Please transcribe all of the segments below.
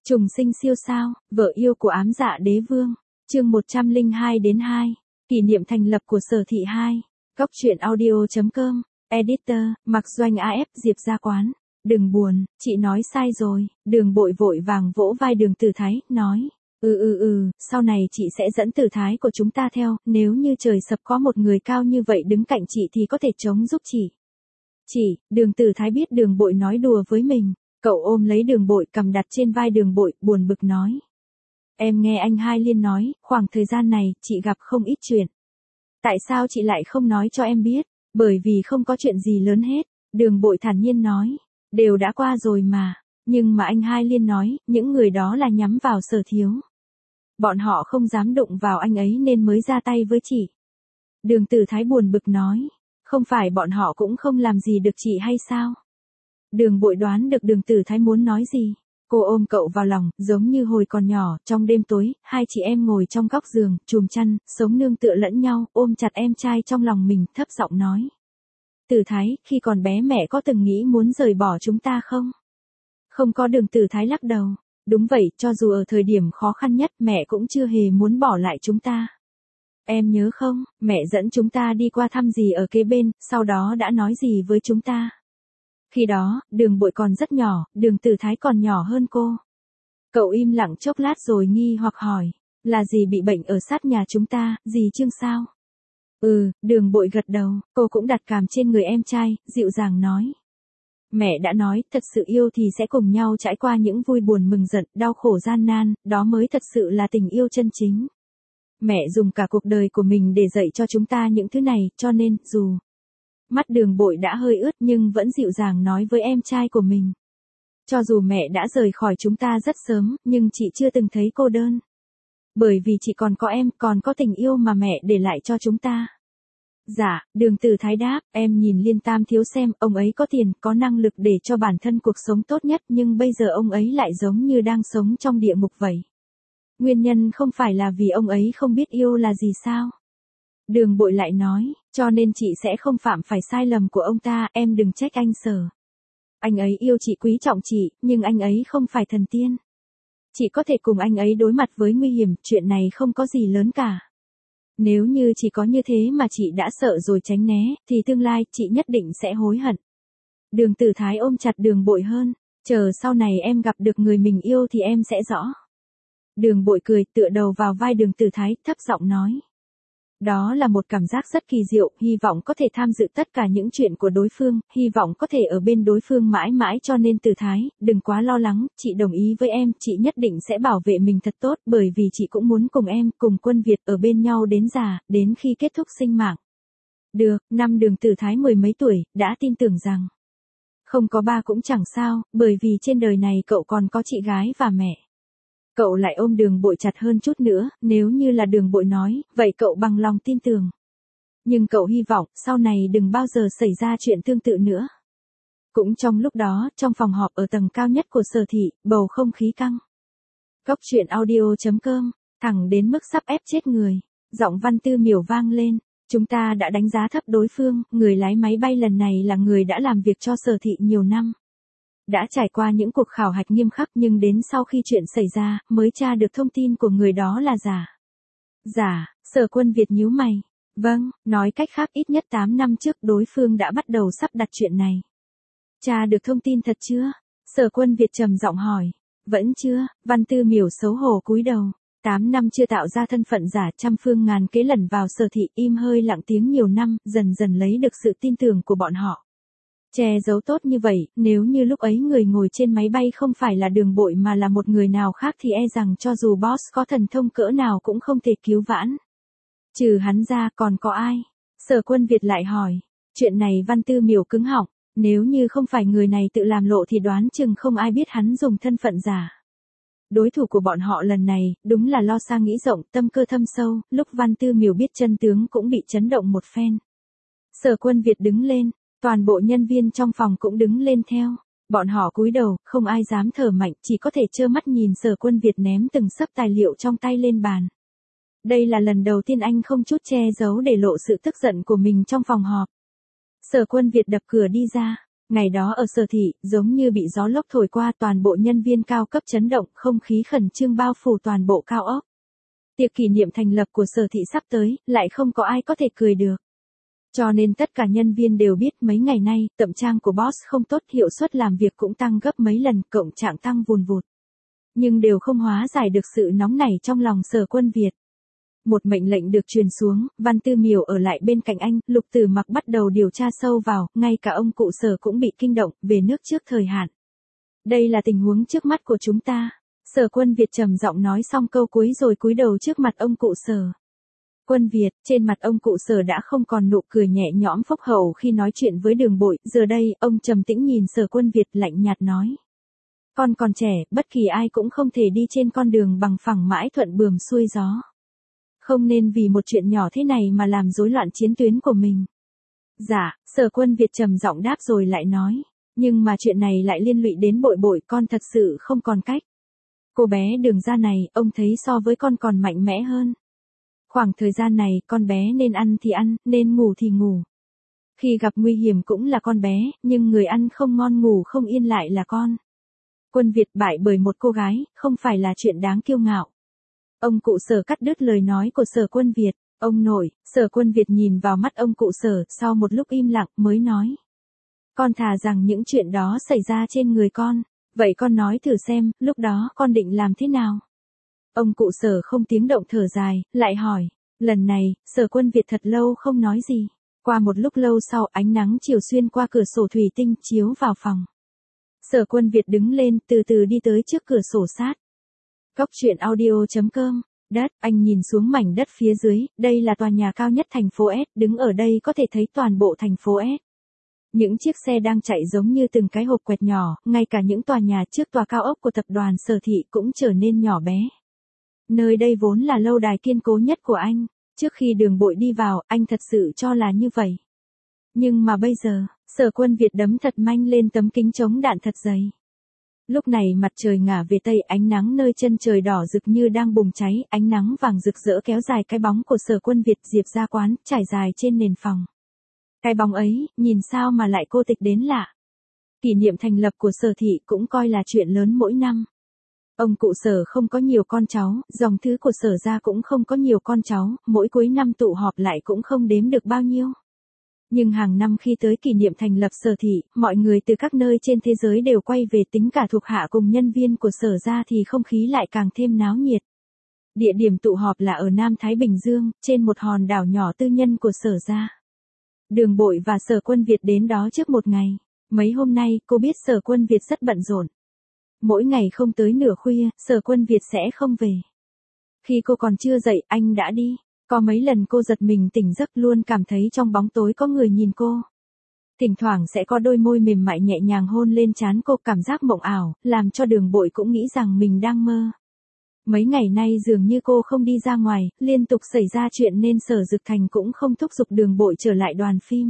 Trùng sinh siêu sao, vợ yêu của ám dạ đế vương. Chương 102-2. Kỷ niệm thành lập của Sở Thị 2. Góc truyện audio.com. Editor, Mặc Doanh AF Diệp Gia Quán. Đừng buồn, chị nói sai rồi. Đường Bội vội vàng vỗ vai Đường Tử Thái, nói. Sau này chị sẽ dẫn Tử Thái của chúng ta theo, nếu như trời sập có một người cao như vậy đứng cạnh chị thì có thể chống giúp chị. Đường Tử Thái biết Đường Bội nói đùa với mình. Cậu ôm lấy Đường Bội cầm đặt trên vai Đường Bội, buồn bực nói. Em nghe anh Hai Liên nói, khoảng thời gian này, chị gặp không ít chuyện. Tại sao chị lại không nói cho em biết? Bởi vì không có chuyện gì lớn hết. Đường Bội thản nhiên nói. Đều đã qua rồi mà. Nhưng mà anh Hai Liên nói, những người đó là nhắm vào Sở Thiếu. Bọn họ không dám đụng vào anh ấy nên mới ra tay với chị. Đường Tử Thái buồn bực nói. Không phải bọn họ cũng không làm gì được chị hay sao? Đường Bội đoán được Đường Tử Thái muốn nói gì. Cô ôm cậu vào lòng, giống như hồi còn nhỏ, trong đêm tối, hai chị em ngồi trong góc giường, chùm chăn, sống nương tựa lẫn nhau, ôm chặt em trai trong lòng mình, thấp giọng nói. Tử Thái, khi còn bé mẹ có từng nghĩ muốn rời bỏ chúng ta không? Không có. Đường Tử Thái lắc đầu. Đúng vậy, cho dù ở thời điểm khó khăn nhất, mẹ cũng chưa hề muốn bỏ lại chúng ta. Em nhớ không, mẹ dẫn chúng ta đi qua thăm dì ở kế bên, sau đó đã nói gì với chúng ta? Khi đó, Đường Bội còn rất nhỏ, Đường Tử Thái còn nhỏ hơn cô. Cậu im lặng chốc lát rồi nghi hoặc hỏi, là dì bị bệnh ở sát nhà chúng ta, dì Trương sao? Đường Bội gật đầu, cô cũng đặt cằm trên người em trai, dịu dàng nói. Mẹ đã nói, thật sự yêu thì sẽ cùng nhau trải qua những vui buồn mừng giận, đau khổ gian nan, đó mới thật sự là tình yêu chân chính. Mẹ dùng cả cuộc đời của mình để dạy cho chúng ta những thứ này, cho nên, dù mắt Đường Bội đã hơi ướt nhưng vẫn dịu dàng nói với em trai của mình. Cho dù mẹ đã rời khỏi chúng ta rất sớm, nhưng chị chưa từng thấy cô đơn. Bởi vì chị còn có em, còn có tình yêu mà mẹ để lại cho chúng ta. Dạ, Đường Tử Thái đáp, em nhìn Liên Tam Thiếu xem, ông ấy có tiền, có năng lực để cho bản thân cuộc sống tốt nhất, nhưng bây giờ ông ấy lại giống như đang sống trong địa ngục vậy. Nguyên nhân không phải là vì ông ấy không biết yêu là gì sao? Đường Bội lại nói, cho nên chị sẽ không phạm phải sai lầm của ông ta, em đừng trách anh Sở. Anh ấy yêu chị, quý trọng chị, nhưng anh ấy không phải thần tiên. Chị có thể cùng anh ấy đối mặt với nguy hiểm, chuyện này không có gì lớn cả. Nếu như chỉ có như thế mà chị đã sợ rồi tránh né, thì tương lai chị nhất định sẽ hối hận. Đường Tử Thái ôm chặt Đường Bội hơn, chờ sau này em gặp được người mình yêu thì em sẽ rõ. Đường Bội cười, tựa đầu vào vai Đường Tử Thái, thấp giọng nói. Đó là một cảm giác rất kỳ diệu, hy vọng có thể tham dự tất cả những chuyện của đối phương, hy vọng có thể ở bên đối phương mãi mãi, cho nên Tử Thái, đừng quá lo lắng, chị đồng ý với em, chị nhất định sẽ bảo vệ mình thật tốt, bởi vì chị cũng muốn cùng em, cùng Quân Việt ở bên nhau đến già, đến khi kết thúc sinh mạng. Được, năm Đường Tử Thái 10 mấy tuổi, đã tin tưởng rằng không có ba cũng chẳng sao, bởi vì trên đời này cậu còn có chị gái và mẹ. Cậu lại ôm Đường Bội chặt hơn chút nữa, nếu như là Đường Bội nói, vậy cậu bằng lòng tin tưởng. Nhưng cậu hy vọng, sau này đừng bao giờ xảy ra chuyện tương tự nữa. Cũng trong lúc đó, trong phòng họp ở tầng cao nhất của Sở Thị, bầu không khí căng. Góc truyện audio.com, thẳng đến mức sắp ép chết người. Giọng Văn Tư Miểu vang lên. Chúng ta đã đánh giá thấp đối phương, người lái máy bay lần này là người đã làm việc cho Sở Thị nhiều năm. Đã trải qua những cuộc khảo hạch nghiêm khắc nhưng đến sau khi chuyện xảy ra, mới tra được thông tin của người đó là giả. Giả, Sở Quân Việt nhíu mày. Vâng, nói cách khác ít nhất 8 năm trước đối phương đã bắt đầu sắp đặt chuyện này. Tra được thông tin thật chưa? Sở Quân Việt trầm giọng hỏi. Vẫn chưa, Văn Tư Miểu xấu hổ cúi đầu. 8 năm chưa tạo ra thân phận giả, trăm phương ngàn kế lẩn vào Sở Thị, im hơi lặng tiếng nhiều năm, dần dần lấy được sự tin tưởng của bọn họ. Che giấu tốt như vậy, nếu như lúc ấy người ngồi trên máy bay không phải là Đường Bội mà là một người nào khác thì e rằng cho dù boss có thần thông cỡ nào cũng không thể cứu vãn. Trừ hắn ra còn có ai? Sở Quân Việt lại hỏi. Chuyện này Văn Tư Miểu cứng họng, nếu như không phải người này tự làm lộ thì đoán chừng không ai biết hắn dùng thân phận giả. Đối thủ của bọn họ lần này, đúng là lo xa nghĩ rộng, tâm cơ thâm sâu, lúc Văn Tư Miểu biết chân tướng cũng bị chấn động một phen. Sở Quân Việt đứng lên. Toàn bộ nhân viên trong phòng cũng đứng lên theo. Bọn họ cúi đầu, không ai dám thở mạnh, chỉ có thể trơ mắt nhìn Sở Quân Việt ném từng xấp tài liệu trong tay lên bàn. Đây là lần đầu tiên anh không chút che giấu để lộ sự tức giận của mình trong phòng họp. Sở Quân Việt đập cửa đi ra. Ngày đó ở Sở Thị, giống như bị gió lốc thổi qua, toàn bộ nhân viên cao cấp chấn động, không khí khẩn trương bao phủ toàn bộ cao ốc. Tiệc kỷ niệm thành lập của Sở Thị sắp tới, lại không có ai có thể cười được. Cho nên tất cả nhân viên đều biết mấy ngày nay, tậm trang của boss không tốt, hiệu suất làm việc cũng tăng gấp mấy lần, cộng trạng tăng vùn vụt. Nhưng đều không hóa giải được sự nóng nảy trong lòng Sở Quân Việt. Một mệnh lệnh được truyền xuống, Văn Tư Miểu ở lại bên cạnh anh, Lục Tử Mặc bắt đầu điều tra sâu vào, ngay cả ông cụ Sở cũng bị kinh động, về nước trước thời hạn. Đây là tình huống trước mắt của chúng ta. Sở Quân Việt trầm giọng nói xong câu cuối rồi cúi đầu trước mặt ông cụ Sở. Quân Việt, trên mặt ông cụ Sở đã không còn nụ cười nhẹ nhõm phúc hậu khi nói chuyện với Đường Bội, giờ đây, ông trầm tĩnh nhìn Sở Quân Việt lạnh nhạt nói. Con còn trẻ, bất kỳ ai cũng không thể đi trên con đường bằng phẳng mãi thuận buồm xuôi gió. Không nên vì một chuyện nhỏ thế này mà làm rối loạn chiến tuyến của mình. Dạ, Sở Quân Việt trầm giọng đáp rồi lại nói. Nhưng mà chuyện này lại liên lụy đến Bội Bội, con thật sự không còn cách. Cô bé Đường Gia này, ông thấy so với con còn mạnh mẽ hơn. Khoảng thời gian này, con bé nên ăn thì ăn, nên ngủ thì ngủ. Khi gặp nguy hiểm cũng là con bé, nhưng người ăn không ngon ngủ không yên lại là con. Quân Việt bại bởi một cô gái, không phải là chuyện đáng kiêu ngạo. Ông cụ Sở cắt đứt lời nói của Sở Quân Việt. Ông nội, Sở Quân Việt nhìn vào mắt ông cụ Sở, sau một lúc im lặng mới nói. Con thà rằng những chuyện đó xảy ra trên người con. Vậy con nói thử xem, lúc đó con định làm thế nào? Ông cụ Sở không tiếng động thở dài, lại hỏi. Lần này, Sở Quân Việt thật lâu không nói gì. Qua một lúc lâu sau, ánh nắng chiều xuyên qua cửa sổ thủy tinh chiếu vào phòng. Sở Quân Việt đứng lên, từ từ đi tới trước cửa sổ sát. Góc truyện audio.com. Đất, anh nhìn xuống mảnh đất phía dưới, đây là tòa nhà cao nhất thành phố S, đứng ở đây có thể thấy toàn bộ thành phố S. Những chiếc xe đang chạy giống như từng cái hộp quẹt nhỏ, ngay cả những tòa nhà trước tòa cao ốc của tập đoàn Sở Thị cũng trở nên nhỏ bé. Nơi đây vốn là lâu đài kiên cố nhất của anh. Trước khi Đường Bội đi vào, anh thật sự cho là như vậy. Nhưng mà bây giờ, Sở Quân Việt đấm thật mạnh lên tấm kính chống đạn thật dày. Lúc này mặt trời ngả về tây, ánh nắng nơi chân trời đỏ rực như đang bùng cháy, ánh nắng vàng rực rỡ kéo dài cái bóng của Sở Quân Việt Diệp ra quán, trải dài trên nền phòng. Cái bóng ấy, nhìn sao mà lại cô tịch đến lạ. Kỷ niệm thành lập của Sở Thị cũng coi là chuyện lớn mỗi năm. Ông cụ Sở không có nhiều con cháu, dòng thứ của Sở gia cũng không có nhiều con cháu, mỗi cuối năm tụ họp lại cũng không đếm được bao nhiêu. Nhưng hàng năm khi tới kỷ niệm thành lập Sở Thị, mọi người từ các nơi trên thế giới đều quay về, tính cả thuộc hạ cùng nhân viên của Sở gia thì không khí lại càng thêm náo nhiệt. Địa điểm tụ họp là ở Nam Thái Bình Dương, trên một hòn đảo nhỏ tư nhân của Sở gia. Đường Bội và Sở Quân Việt đến đó trước một ngày. Mấy hôm nay, cô biết Sở Quân Việt rất bận rộn. Mỗi ngày không tới nửa khuya, Sở Quân Việt sẽ không về. Khi cô còn chưa dậy, anh đã đi. Có mấy lần cô giật mình tỉnh giấc, luôn cảm thấy trong bóng tối có người nhìn cô. Thỉnh thoảng sẽ có đôi môi mềm mại nhẹ nhàng hôn lên trán cô, cảm giác mộng ảo, làm cho Đường Bội cũng nghĩ rằng mình đang mơ. Mấy ngày nay dường như cô không đi ra ngoài, liên tục xảy ra chuyện nên Sở Dực Thành cũng không thúc giục Đường Bội trở lại đoàn phim.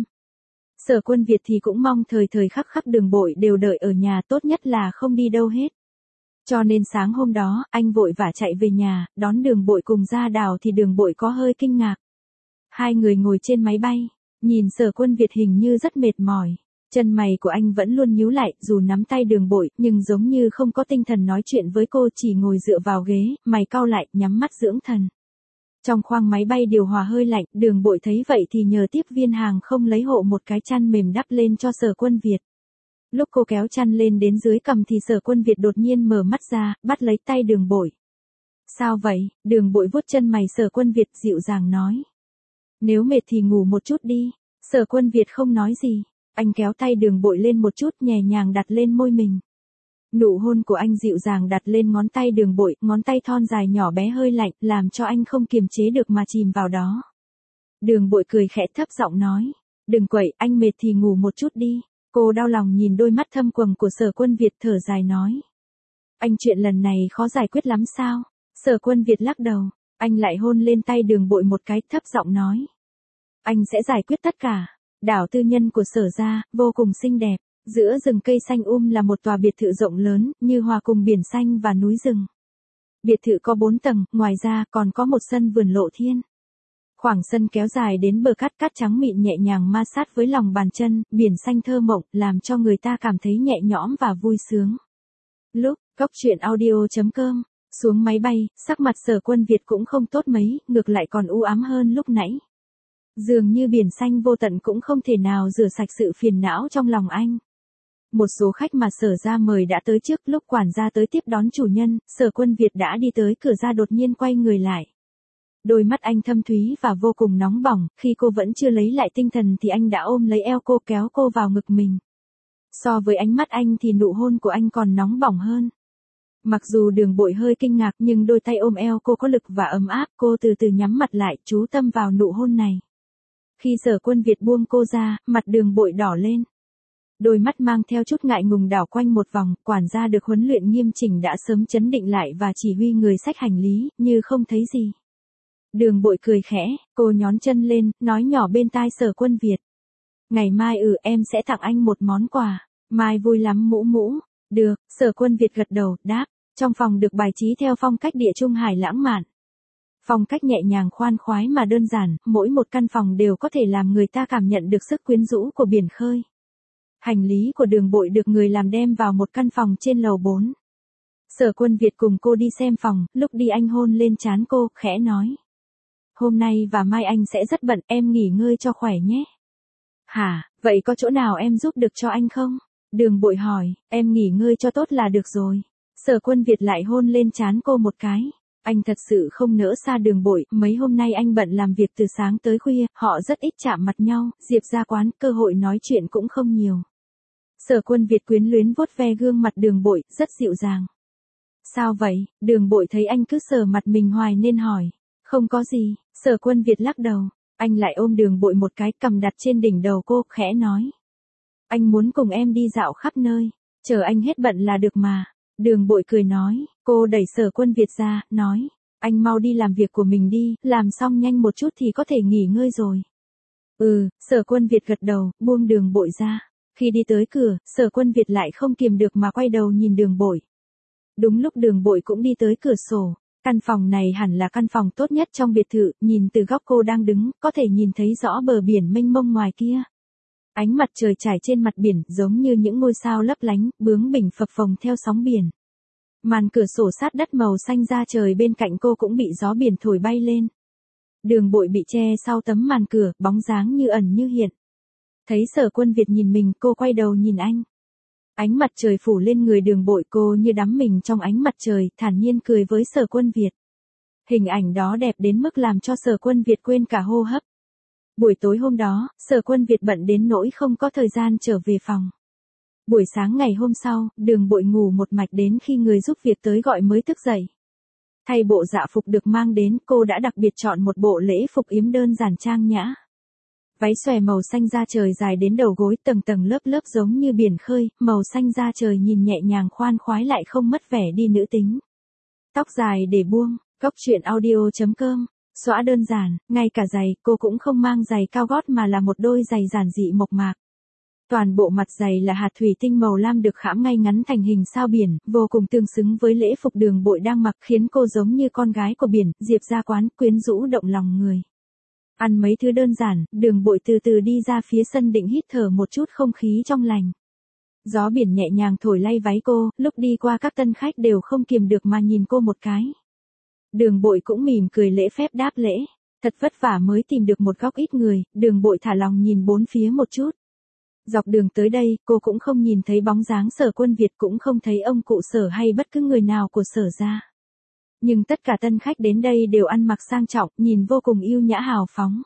Sở Quân Việt thì cũng mong thời thời khắc khắc Đường Bội đều đợi ở nhà, tốt nhất là không đi đâu hết. Cho nên sáng hôm đó, anh vội vã chạy về nhà, đón Đường Bội cùng ra đảo thì Đường Bội có hơi kinh ngạc. Hai người ngồi trên máy bay, nhìn Sở Quân Việt hình như rất mệt mỏi. Chân mày của anh vẫn luôn nhíu lại, dù nắm tay Đường Bội, nhưng giống như không có tinh thần nói chuyện với cô, chỉ ngồi dựa vào ghế, mày cau lại, nhắm mắt dưỡng thần. Trong khoang máy bay điều hòa hơi lạnh, Đường Bội thấy vậy thì nhờ tiếp viên hàng không lấy hộ một cái chăn mềm đắp lên cho Sở Quân Việt. Lúc cô kéo chăn lên đến dưới cằm thì Sở Quân Việt đột nhiên mở mắt ra, bắt lấy tay Đường Bội. Sao vậy? Đường Bội vuốt chân mày Sở Quân Việt dịu dàng nói. Nếu mệt thì ngủ một chút đi. Sở Quân Việt không nói gì. Anh kéo tay Đường Bội lên một chút, nhẹ nhàng đặt lên môi mình. Nụ hôn của anh dịu dàng đặt lên ngón tay Đường Bội, ngón tay thon dài nhỏ bé hơi lạnh, làm cho anh không kiềm chế được mà chìm vào đó. Đường Bội cười khẽ thấp giọng nói. Đừng quậy, anh mệt thì ngủ một chút đi. Cô đau lòng nhìn đôi mắt thâm quầng của Sở Quân Việt thở dài nói. Anh chuyện lần này khó giải quyết lắm sao? Sở Quân Việt lắc đầu. Anh lại hôn lên tay Đường Bội một cái, thấp giọng nói. Anh sẽ giải quyết tất cả. Đảo tư nhân của Sở gia, vô cùng xinh đẹp. Giữa rừng cây xanh là một tòa biệt thự rộng lớn, như hòa cùng biển xanh và núi rừng. Biệt thự có 4 tầng, ngoài ra còn có một sân vườn lộ thiên. Khoảng sân kéo dài đến bờ cát, cát trắng mịn nhẹ nhàng ma sát với lòng bàn chân, biển xanh thơ mộng, làm cho người ta cảm thấy nhẹ nhõm và vui sướng. Lúc, góc truyện audio.com, xuống máy bay, sắc mặt Sở Quân Việt cũng không tốt mấy, ngược lại còn u ám hơn lúc nãy. Dường như biển xanh vô tận cũng không thể nào rửa sạch sự phiền não trong lòng anh. Một số khách mà Sở gia mời đã tới trước, lúc quản gia tới tiếp đón chủ nhân, Sở Quân Việt đã đi tới cửa ra đột nhiên quay người lại. Đôi mắt anh thâm thúy và vô cùng nóng bỏng, khi cô vẫn chưa lấy lại tinh thần thì anh đã ôm lấy eo cô, kéo cô vào ngực mình. So với ánh mắt anh thì nụ hôn của anh còn nóng bỏng hơn. Mặc dù Đường Bội hơi kinh ngạc nhưng đôi tay ôm eo cô có lực và ấm áp, cô từ từ nhắm mặt lại, chú tâm vào nụ hôn này. Khi Sở Quân Việt buông cô ra, mặt Đường Bội đỏ lên. Đôi mắt mang theo chút ngại ngùng đảo quanh một vòng, quản gia được huấn luyện nghiêm chỉnh đã sớm chấn định lại và chỉ huy người xách hành lý, như không thấy gì. Đường Bội cười khẽ, cô nhón chân lên, nói nhỏ bên tai Sở Quân Việt. Ngày mai em sẽ tặng anh một món quà. Mai vui lắm mũ mũ. Được, Sở Quân Việt gật đầu, đáp. Trong phòng được bài trí theo phong cách Địa Trung Hải lãng mạn. Phong cách nhẹ nhàng khoan khoái mà đơn giản, mỗi một căn phòng đều có thể làm người ta cảm nhận được sức quyến rũ của biển khơi. Hành lý của Đường Bội được người làm đem vào một căn phòng trên lầu 4. Sở Quân Việt cùng cô đi xem phòng, lúc đi anh hôn lên trán cô, khẽ nói. Hôm nay và mai anh sẽ rất bận, em nghỉ ngơi cho khỏe nhé. Hả, vậy có chỗ nào em giúp được cho anh không? Đường Bội hỏi, em nghỉ ngơi cho tốt là được rồi. Sở Quân Việt lại hôn lên trán cô một cái. Anh thật sự không nỡ xa Đường Bội, mấy hôm nay anh bận làm việc từ sáng tới khuya, họ rất ít chạm mặt nhau, Diệp ra quán, cơ hội nói chuyện cũng không nhiều. Sở Quân Việt quyến luyến vuốt ve gương mặt Đường Bội, rất dịu dàng. Sao vậy? Đường Bội thấy anh cứ sờ mặt mình hoài nên hỏi. Không có gì, Sở Quân Việt lắc đầu. Anh lại ôm Đường Bội một cái, cầm đặt trên đỉnh đầu cô, khẽ nói. Anh muốn cùng em đi dạo khắp nơi, chờ anh hết bận là được mà. Đường Bội cười nói, cô đẩy Sở Quân Việt ra, nói. Anh mau đi làm việc của mình đi, làm xong nhanh một chút thì có thể nghỉ ngơi rồi. Sở Quân Việt gật đầu, buông Đường Bội ra. Khi đi tới cửa, Sở Quân Việt lại không kiềm được mà quay đầu nhìn Đường Bội. Đúng lúc Đường Bội cũng đi tới cửa sổ. Căn phòng này hẳn là căn phòng tốt nhất trong biệt thự, nhìn từ góc cô đang đứng, có thể nhìn thấy rõ bờ biển mênh mông ngoài kia. Ánh mặt trời trải trên mặt biển, giống như những ngôi sao lấp lánh, bướng bỉnh phập phồng theo sóng biển. Màn cửa sổ sát đất màu xanh da trời bên cạnh cô cũng bị gió biển thổi bay lên. Đường Bội bị che sau tấm màn cửa, bóng dáng như ẩn như hiện. Thấy Sở Quân Việt nhìn mình, cô quay đầu nhìn anh. Ánh mặt trời phủ lên người Đường Bội, cô như đắm mình trong ánh mặt trời, thản nhiên cười với Sở Quân Việt. Hình ảnh đó đẹp đến mức làm cho Sở Quân Việt quên cả hô hấp. Buổi tối hôm đó, Sở Quân Việt bận đến nỗi không có thời gian trở về phòng. Buổi sáng ngày hôm sau, Đường Bội ngủ một mạch đến khi người giúp việc tới gọi mới thức dậy. Thay bộ dạ phục được mang đến, cô đã đặc biệt chọn một bộ lễ phục yếm đơn giản trang nhã. Váy xòe màu xanh da trời dài đến đầu gối, tầng tầng lớp lớp giống như biển khơi, màu xanh da trời nhìn nhẹ nhàng khoan khoái lại không mất vẻ đi nữ tính. Tóc dài để buông, góc truyện audio.com, xõa đơn giản, ngay cả giày, cô cũng không mang giày cao gót mà là một đôi giày giản dị mộc mạc. Toàn bộ mặt giày là hạt thủy tinh màu lam được khảm ngay ngắn thành hình sao biển, vô cùng tương xứng với lễ phục Đường Bội đang mặc, khiến cô giống như con gái của biển, Diệp ra quán, quyến rũ động lòng người. Ăn mấy thứ đơn giản, Đường Bội từ từ đi ra phía sân định hít thở một chút không khí trong lành. Gió biển nhẹ nhàng thổi lay váy cô, lúc đi qua các tân khách đều không kiềm được mà nhìn cô một cái. Đường Bội cũng mỉm cười lễ phép đáp lễ. Thật vất vả mới tìm được một góc ít người, Đường Bội thả lòng nhìn bốn phía một chút. Dọc đường tới đây, cô cũng không nhìn thấy bóng dáng Sở Quân Việt, cũng không thấy ông cụ Sở hay bất cứ người nào của Sở gia. Nhưng tất cả tân khách đến đây đều ăn mặc sang trọng, nhìn vô cùng yêu nhã hào phóng.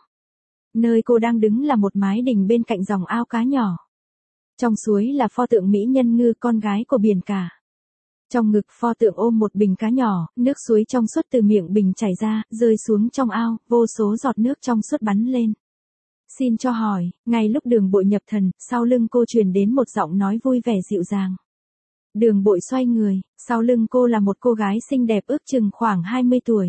Nơi cô đang đứng là một mái đình bên cạnh dòng ao cá nhỏ. Trong suối là pho tượng mỹ nhân Ngư, con gái của biển cả. Trong ngực pho tượng ôm một bình cá nhỏ, nước suối trong suốt từ miệng bình chảy ra, rơi xuống trong ao, vô số giọt nước trong suốt bắn lên. Xin cho hỏi, ngay lúc Đường Bội nhập thần, sau lưng cô truyền đến một giọng nói vui vẻ dịu dàng. Đường Bội xoay người, sau lưng cô là một cô gái xinh đẹp ước chừng khoảng 20 tuổi.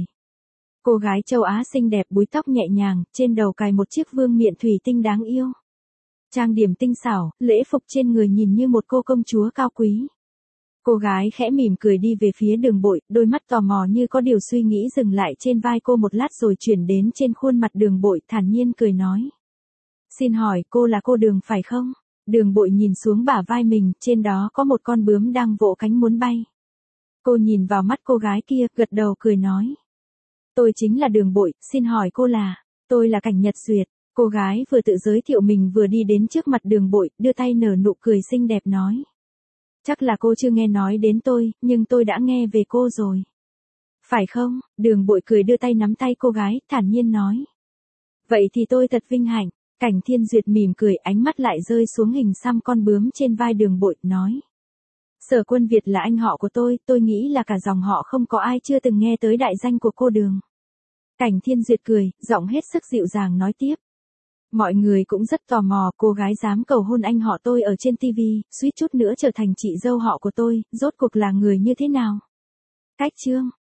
Cô gái châu Á xinh đẹp búi tóc nhẹ nhàng, trên đầu cài một chiếc vương miện thủy tinh đáng yêu. Trang điểm tinh xảo, lễ phục trên người nhìn như một cô công chúa cao quý. Cô gái khẽ mỉm cười đi về phía Đường Bội, đôi mắt tò mò như có điều suy nghĩ dừng lại trên vai cô một lát rồi chuyển đến trên khuôn mặt Đường Bội, thản nhiên cười nói. Xin hỏi cô là cô Đường phải không? Đường Bội nhìn xuống bả vai mình, trên đó có một con bướm đang vỗ cánh muốn bay. Cô nhìn vào mắt cô gái kia, gật đầu cười nói. Tôi chính là Đường Bội, xin hỏi cô là, tôi là Cảnh Nhật Duyệt. Cô gái vừa tự giới thiệu mình vừa đi đến trước mặt Đường Bội, đưa tay nở nụ cười xinh đẹp nói. Chắc là cô chưa nghe nói đến tôi, nhưng tôi đã nghe về cô rồi. Phải không? Đường Bội cười đưa tay nắm tay cô gái, thản nhiên nói. Vậy thì tôi thật vinh hạnh. Cảnh Thiên Duyệt mỉm cười, ánh mắt lại rơi xuống hình xăm con bướm trên vai Đường Bội, nói. Sở Quân Việt là anh họ của tôi nghĩ là cả dòng họ không có ai chưa từng nghe tới đại danh của cô Đường. Cảnh Thiên Duyệt cười, giọng hết sức dịu dàng nói tiếp. Mọi người cũng rất tò mò, cô gái dám cầu hôn anh họ tôi ở trên TV, suýt chút nữa trở thành chị dâu họ của tôi, rốt cuộc là người như thế nào? Cách chương.